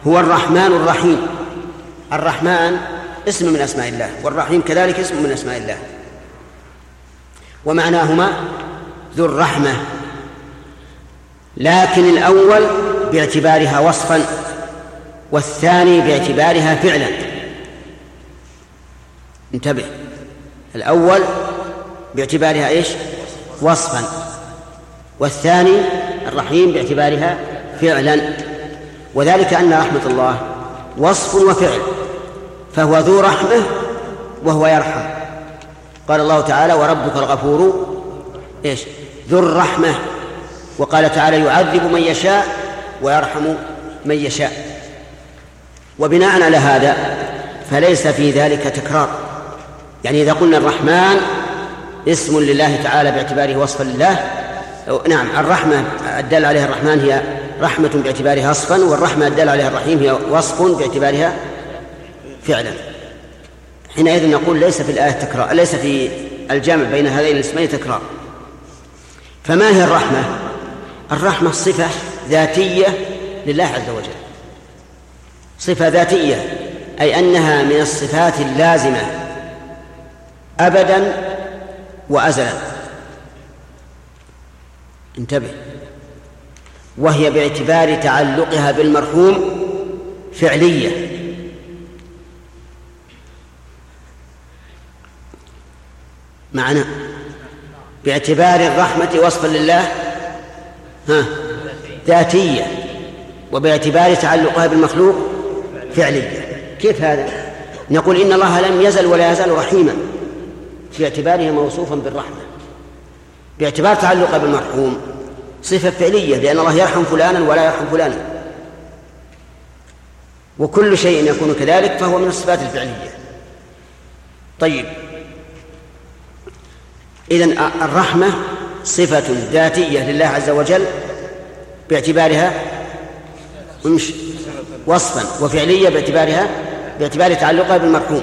هو الرحمن الرحيم. الرحمن اسم من أسماء الله، والرحيم كذلك اسم من أسماء الله، ومعناهما ذو الرحمة، لكن الأول باعتبارها وصفا والثاني باعتبارها فعلا. انتبه، الأول باعتبارها إيش؟ وصفا، والثاني الرحيم باعتبارها فعلا، وذلك أن رحمة الله وصف وفعل، فهو ذو رحمة وهو يرحم. قال الله تعالى وربك الغفور إيش؟ ذو الرحمة. وقال تعالى يعذب من يشاء ويرحم من يشاء. وبناء على هذا فليس في ذلك تكرار. يعني إذا قلنا الرحمن اسم لله تعالى باعتباره وصفا لله، نعم الرحمة الدال عليها الرحمن هي رحمة باعتبارها وصفا، والرحمة الدال عليها الرحيم هي وصف باعتبارها فعلا. حينئذ نقول ليس في الآية تكرار، ليس في الجامع بين هذين الاسمين تكرار. فما هي الرحمة؟ الرحمة صفة ذاتية لله عز وجل، صفة ذاتية، أي أنها من الصفات اللازمة أبدا وأزلا. انتبه، وهي باعتبار تعلقها بالمرحوم فعلية. معنى باعتبار الرحمة وصفا لله ذاتية، وباعتبار تعلقها بالمخلوق فعلية. كيف هذا؟ نقول إن الله لم يزل ولا يزال رحيما في اعتباره موصوفا بالرحمة، باعتبار تعلقها بالمرحوم صفة فعلية، لأن الله يرحم فلانا ولا يرحم فلانا، وكل شيء يكون كذلك فهو من الصفات الفعلية. طيب، إذن الرحمة صفة ذاتية لله عز وجل باعتبارها وصفا، وفعلية باعتبار تعلقها بالمرحوم.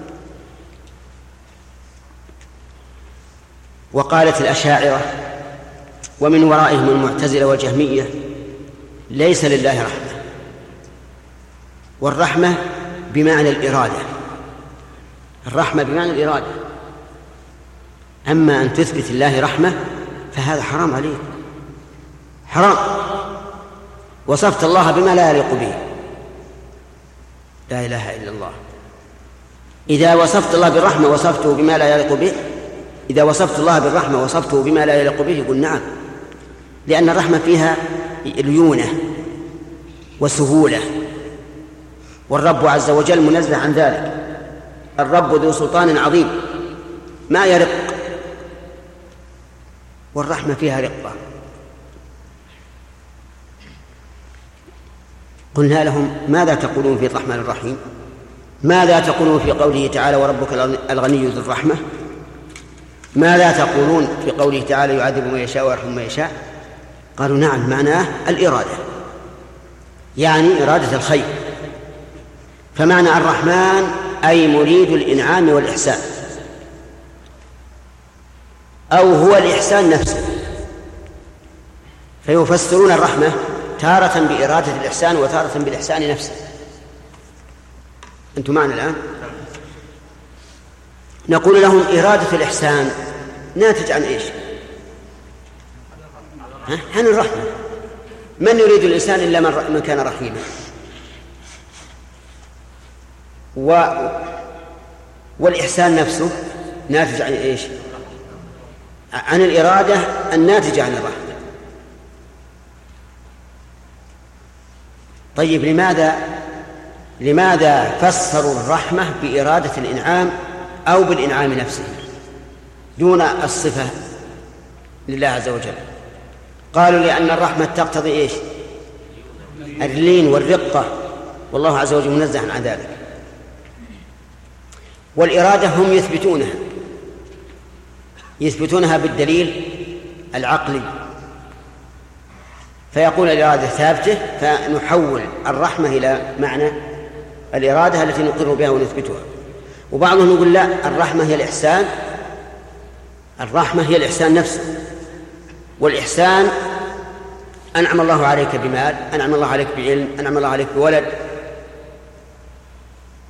وقالت الأشاعرة ومن ورائهم المعتزلة والجهمية ليس لله رحمة، والرحمة بمعنى الإرادة، الرحمة بمعنى الإرادة. أما أن تثبت الله رحمة فهذا حرام عليك، حرام. وصفت الله بما لا يليق به، لا إله إلا الله. إذا وصفت الله بالرحمة وصفته بما لا يليق به، إذا وصفت الله بالرحمة وصفته بما لا يليق به، يقول نعم، لأن الرحمة فيها ليونة وسهولة، والرب عز وجل منزه عن ذلك. الرب ذو سلطان عظيم ما يرق، والرحمة فيها رقة. قلنا لهم ماذا تقولون في الرحمن الرحيم؟ ماذا تقولون في قوله تعالى وربك الغني ذو الرحمة؟ ماذا تقولون في قوله تعالى يعذب من يشاء ويرحم من يشاء؟ قالوا نعم، معناه الإرادة، يعني إرادة الخير. فمعنى الرحمن أي مريد الإنعام والإحسان، أو هو الإحسان نفسه. فيفسرون الرحمة تارة بإرادة الإحسان وتارة بالإحسان نفسه. أنتم معنا الآن؟ نقول لهم إرادة الإحسان ناتج عن إيش؟ عن الرحمة. من يريد الإنسان إلا من كان رحيما؟ والإحسان نفسه ناتج عن إيش؟ عن الإرادة الناتجة عن الرحمة. طيب، لماذا فسروا الرحمة بإرادة الإنعام أو بالإنعام نفسه دون الصفة لله عز وجل؟ قالوا لأن الرحمة تقتضي إيش؟ اللين والرقة، والله عز وجل منزه عن ذلك. والإرادة هم يثبتونها بالدليل العقلي، فيقول الإرادة ثابتة، فنحول الرحمة إلى معنى الإرادة التي نقر بها ونثبتها. وبعضهم يقول لا، الرحمة هي الإحسان، الرحمة هي الإحسان نفسه. والإحسان أنعم الله عليك بمال، أنعم الله عليك بعلم، أنعم الله عليك بولد،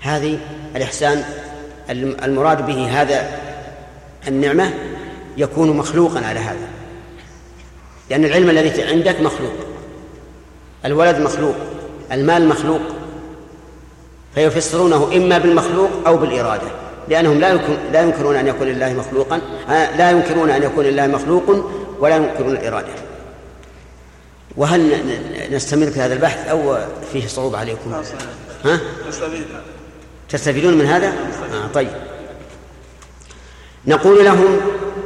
هذه الإحسان المراد به هذا النعمة يكون مخلوقا على هذا، لأن العلم الذي عندك مخلوق، الولد مخلوق، المال مخلوق، فيفسرونه إما بالمخلوق أو بالإرادة، لأنهم لا ينكرون أن يكون لله مخلوقا، لا ينكرون أن يكون لله مخلوق ولا ينكرون الإرادة. وهل نستمر في هذا البحث أو فيه صعوبة عليكم؟ ها؟ تستفيدون من هذا؟ طيب. نقول لهم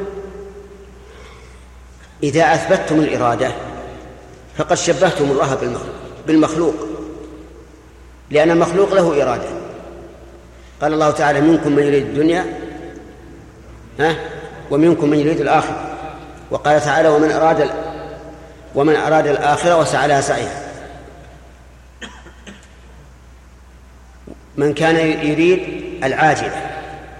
إذا أثبتتم الإرادة فقد شبهتم الله بالمخلوق، لأن المخلوق له إرادة. قال الله تعالى: منكم من يريد الدنيا ومنكم من يريد الآخرة. وقال تعالى: ومن أراد الآخرة وسعى لها سعيها. من كان يريد العاجلة،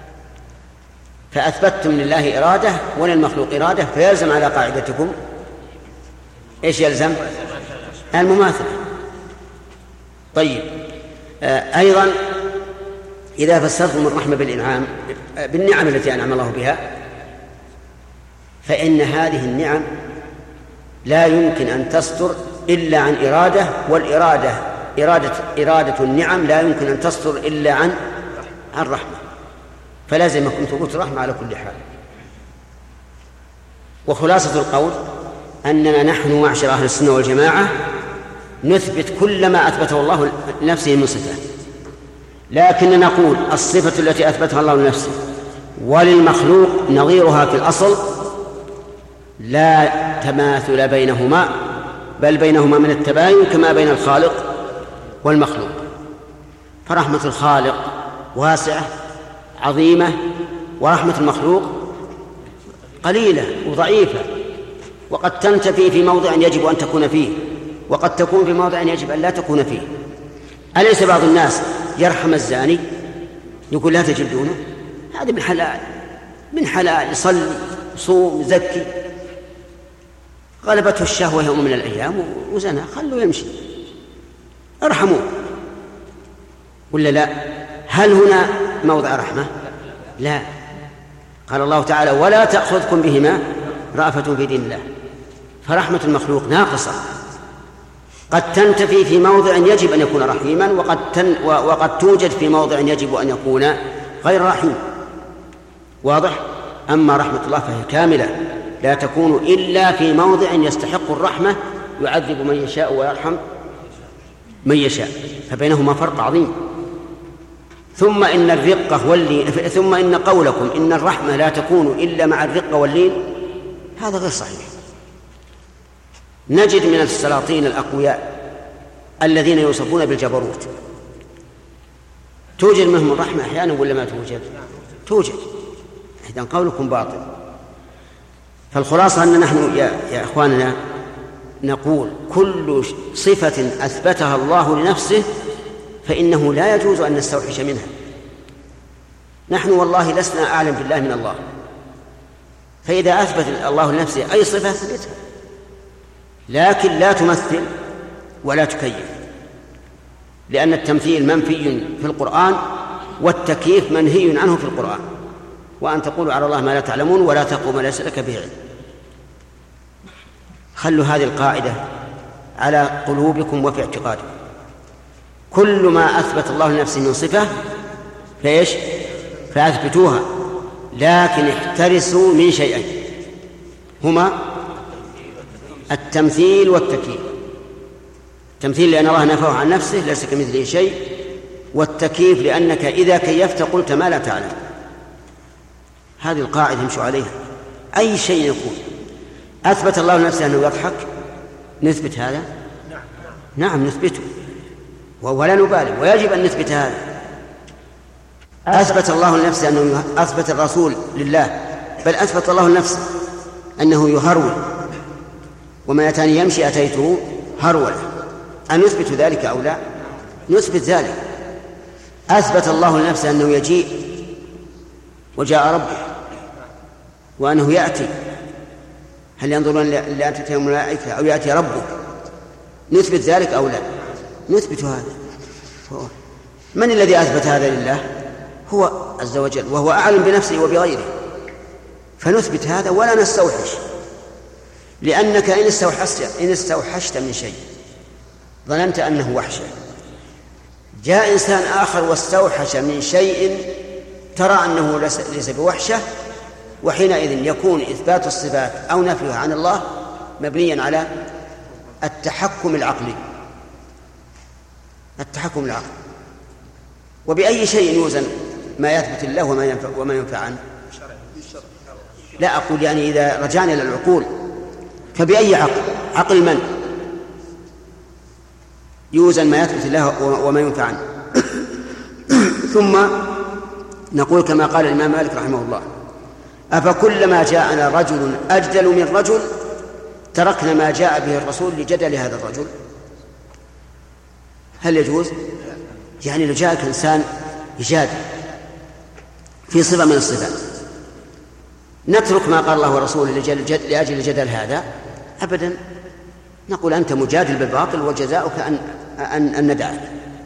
فأثبتتم لله إرادة وللمخلوق إرادة، فيلزم على قاعدتكم إيش يلزم؟ المماثلة. طيب، أيضا إذا فسرتم الرحمة بالنعم التي أنعم الله بها، فإن هذه النعم لا يمكن أن تصدر إلا عن إرادة، والإرادة إرادة النعم لا يمكن أن تصدر إلا عن رحمة، فلازمكم ثبوت الرحمة على كل حال. وخلاصة القول أننا نحن معشر أهل السنة والجماعة نثبت كل ما أثبته الله لنفسه من صفات، لكن نقول الصفة التي أثبتها الله لنفسه وللمخلوق نظيرها في الأصل لا تماثل بينهما، بل بينهما من التباين كما بين الخالق والمخلوق. فرحمة الخالق واسعة عظيمة، ورحمة المخلوق قليلة وضعيفة، وقد تنتفي في موضع يجب أن تكون فيه، وقد تكون في موضع يجب أن لا تكون فيه. أليس بعض الناس يرحم الزاني يقول لا تجلدونه؟ هذا من حلال يصلي يصوم يزكي، غلبته الشهوة يوم من الأيام وزنى، خلوا يمشي، ارحموه. ولا لا؟ هل هنا موضع رحمة؟ لا. قال الله تعالى: ولا تأخذكم بهما رأفة في دين الله. فرحمة المخلوق ناقصة، قد تنتفي في موضع يجب أن يكون رحيما، وقد توجد في موضع يجب أن يكون غير رحيم. واضح؟ أما رحمة الله فهي كاملة، لا تكون إلا في موضع يستحق الرحمة، يعذب من يشاء ويرحم من يشاء، فبينهما فرق عظيم. ثم إن قولكم إن الرحمة لا تكون إلا مع الرقة واللين هذا غير صحيح. نجد من السلاطين الأقوياء الذين يوصفون بالجبروت توجد منهم الرحمة أحيانا ولا ما توجد؟ إذن قولكم باطل. فالخلاصة أن نحن يا إخواننا نقول كل صفة أثبتها الله لنفسه فإنه لا يجوز أن نستوحش منها. نحن والله لسنا أعلم بالله من الله، فإذا أثبت الله لنفسه أي صفة أثبتها، لكن لا تمثل ولا تكيف، لأن التمثيل منفي في القرآن والتكييف منهي عنه في القرآن. وأن تقولوا على الله ما لا تعلمون ولا تقوا ما ليس لك به علم. خلوا هذه القاعدة على قلوبكم وفي اعتقادكم. كل ما أثبت الله لنفسه من صفة فأثبتوها، لكن احترسوا من شيئين هما التمثيل والتكييف. التمثيل لأن الله نفاه عن نفسه ليس كمثله شيء، والتكييف لأنك إذا كيفت قلت ما لا تعلم. هذه القاعدة يمشوا عليها. أي شيء يكون أثبت الله لنفسه أنه يضحك نثبت هذا؟ نعم نثبته ولا نبالغ، ويجب أن نثبت هذا. أثبت الله لنفسه أنه أثبت الرسول لله، بل أثبت الله لنفسه أنه يهرول، وما أتاني يمشي أتيته هرولا. أن نثبت ذلك أو لا؟ نثبت ذلك. أثبت الله لنفسه أنه يجيء وجاء ربه، وأنه يأتي. هل ينظرون لأن تأتيهم الملائكة أو يأتي ربك؟ نثبت ذلك أو لا؟ نثبت هذا. من الذي أثبت هذا لله؟ هو عز وجل، وهو أعلم بنفسه وبغيره، فنثبت هذا ولا نستوحش. لأنك إن استوحشت من شيء ظننت أنه وحشة، جاء إنسان آخر واستوحش من شيء ترى أنه ليس بوحشة، وحينئذ يكون إثبات الصفات أو نفيها عن الله مبنيا على التحكم العقلي. وبأي شيء يوزن ما يثبت الله وما ينفع عنه؟ لا أقول يعني إذا رجعنا إلى العقول، فبأي عقل من يوزن ما يثبت الله وما ينفع عنه؟ ثم نقول كما قال الإمام مالك رحمه الله: أفكلما جاءنا رجل أجدل من رجل تركنا ما جاء به الرسول لجدل هذا الرجل؟ هل يجوز؟ يعني لو جاءك إنسان يجادل في صفة من الصفات نترك ما قال الله ورسوله لأجل الجدل هذا؟ أبدا، نقول أنت مجادل بالباطل وجزاؤك أن ندعك.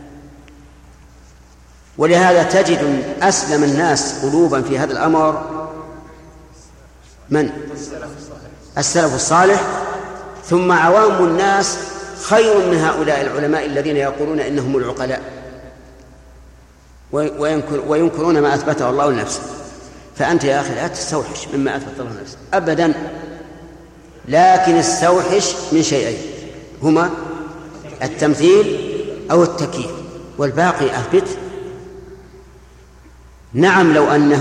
ولهذا تجد أسلم الناس قلوبا في هذا الأمر من؟ السلف الصالح، ثم عوام الناس خير من هؤلاء العلماء الذين يقولون إنهم العقلاء وينكرون ما أثبته الله لنفسه. فأنت يا أخي لا تستوحش مما أثبت الله لنفسه أبدا، لكن استوحش من شيئين هما التمثيل أو التكييف، والباقي أثبت. نعم،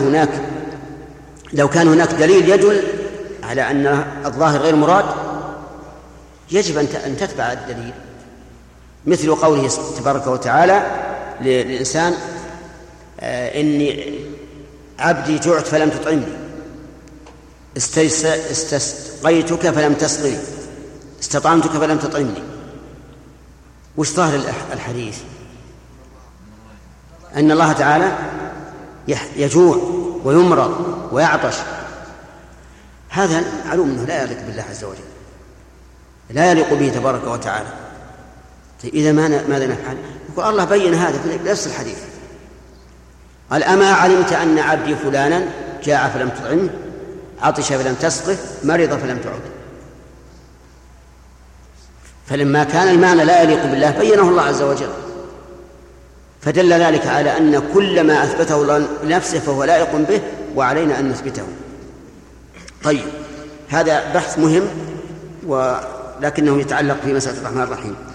لو كان هناك دليل يدل على أن الظاهر غير مراد يجب أن تتبع الدليل، مثل قوله تبارك وتعالى للإنسان: إني عبدي جعت فلم تطعمني، استسقيتك فلم تسقني، استطعمتك فلم تطعمني. وش ظاهر الحديث؟ أن الله تعالى يجوع ويمرض ويعطش، هذا معلوم أنه لا يليق بالله عز وجل، لا يليق به تبارك وتعالى. إذا ماذا نفعل؟ يقول الله بين هذا في نفس الحديث، قال: أما علمت أن عبدي فلانا جاع فلم تطعمه، عطش فلم تسقه، مرض فلم تعد. فلما كان المعنى لا يليق بالله بينه الله عز وجل، فدل ذلك على أن كل ما أثبته الله لنفسه فهو لائق به وعلينا أن نثبته. طيب، هذا بحث مهم ولكنه يتعلق في مسألة الرحمن الرحيم.